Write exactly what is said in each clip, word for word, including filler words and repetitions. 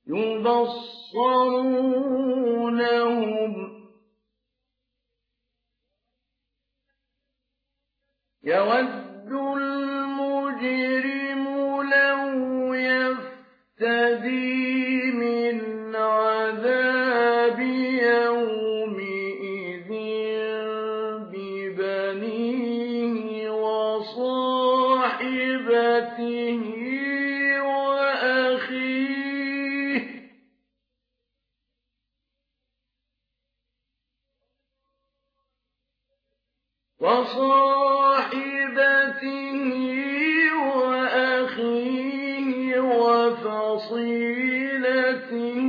يُبَصَّرُونَهُمْ يَوَدُّ الْمُجْرِمُ لَوْ يَفْتَدِي مِنْ عَذَابِ يَوْمِئِذٍ بِبَنِيهِ وَصَاحِبَتِهِ وَأَخِيهِ وَصَاحِبَتِهِ وَأَخِيهِ وَفَصِيلَتِهِ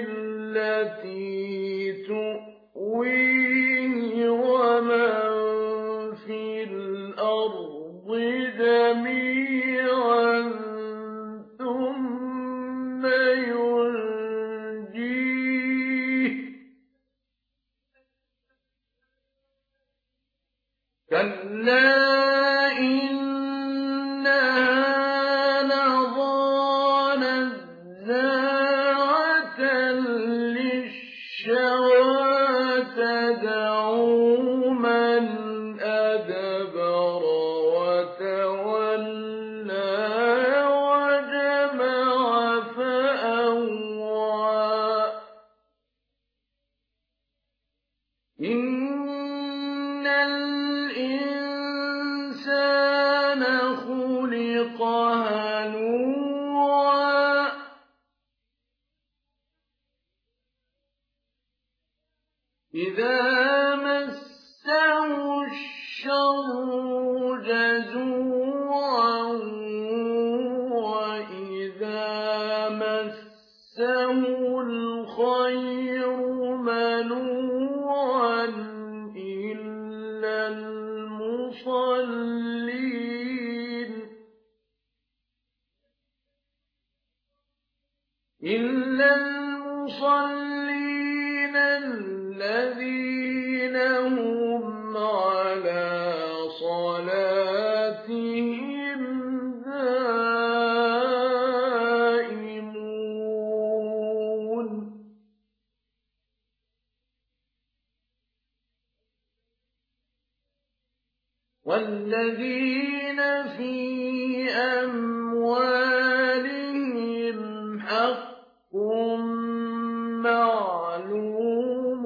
الَّتِي تُؤْوِيهِ وَمَن فِي الْأَرْضِ جَمِيعًا ثُمَّ يُنجِيهِ كَلَّا إِنَّهَا لَظَىٰ نَزَّاعَةً لِّلشَّوَىٰ تَدْعُو مَنْ أَدْبَرَ وَتَوَلَّىٰ وَجَمَعَ فَأَوْعَىٰ إِنَّ الْإِنسَانَ خُلِقَ هَلُوعًا إِذَا مَسَّهُ الشَّرُّ جَزُوعًا وَإِذَا مَسَّهُ الْخَيْرُ مَنُوعًا إِلَّا الْمُصَلِّينَ إِلَّا الْمُصَلِّينَ الَّذِينَ هُمْ عَلَىٰ صَلَاتِهِمْ دَائِمُونَ وَالَّذِينَ فِي أَمْوَالِهِمْ حَقٌّ مَّعْلُومٌ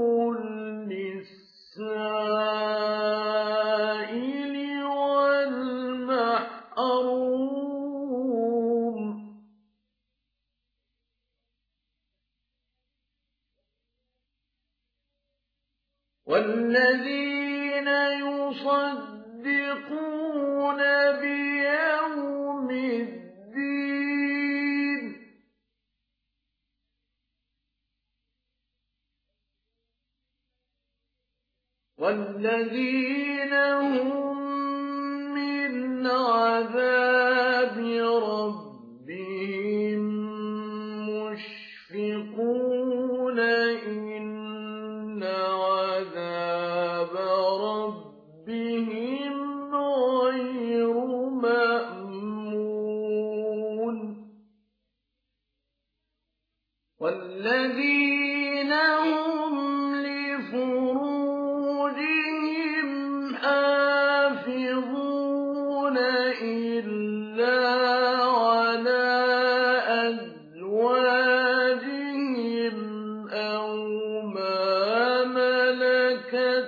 لِّلسَّائِلِ وَالْمَحْرُومِ وَالَّذِينَ يُصَدِّقُونَ بِيَوْمِ الدِّينِ وَالَّذِينَ هُم مِّنْ عَذَابِ رَبِّهِم مُّشْفِقُونَ إِنَّ عَذَابَ رَبِّهِمْ غَيْرُ مَأْمُونٍ وَالَّذِينَ هُمْ لِفُرُوجِهِمْ حَافِظُونَ إِلَّا عَلَىٰ أَزْوَاجِهِمْ أَوْ مَا مَلَكَتْ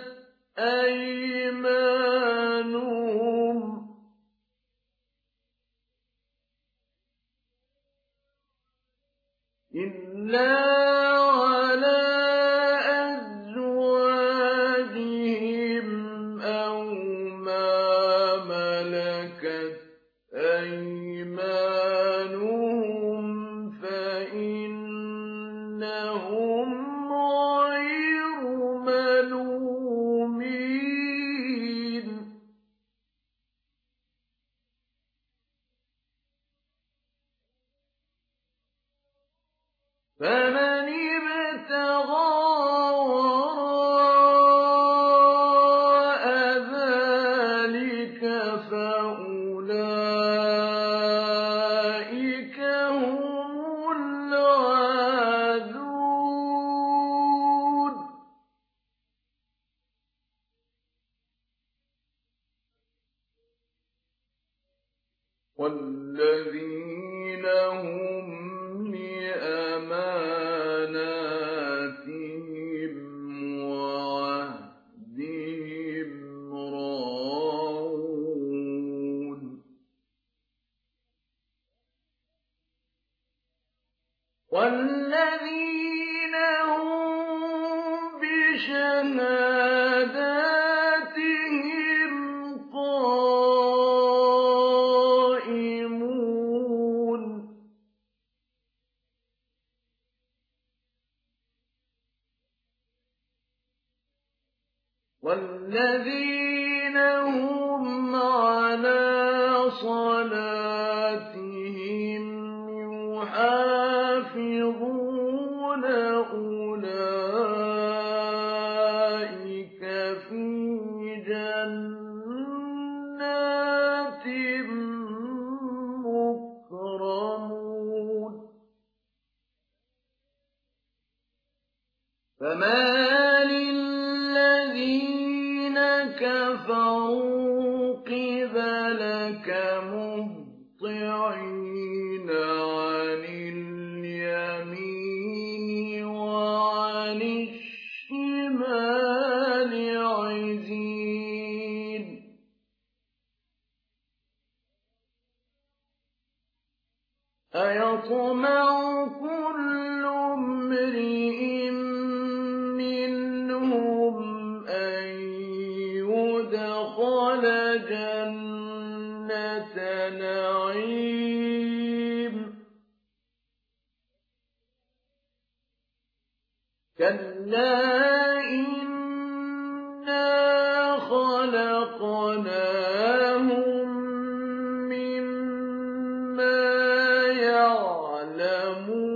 أَيْمَانُهُمْ إِلَّا عَلَىٰ أَزْوَاجِهِمْ أَوْ مَا مَلَكَتْ أَيْمَانُهُمْ فَإِنَّهُمْ غَيْرُ مَلُومِينَ فَمَنِ ابْتَغَىٰ وَرَاءَ ذَٰلِكَ فَأُولَٰئِكَ هُمُ الْعَادُونَ والذين هم لأماناتهم وعهدهم راعون والذين هم بشهاداتهم قائمون والذين هم على صلاتهم يحافظون أولئك في جنات مكرمون فما للذين كفروا قبلك مهطعين عن اليمين وعن الشمال عزين أيطمع كل امرئ منهم أن يدخل جنة نعيم كلا إنا خلقناهم مما يعلمون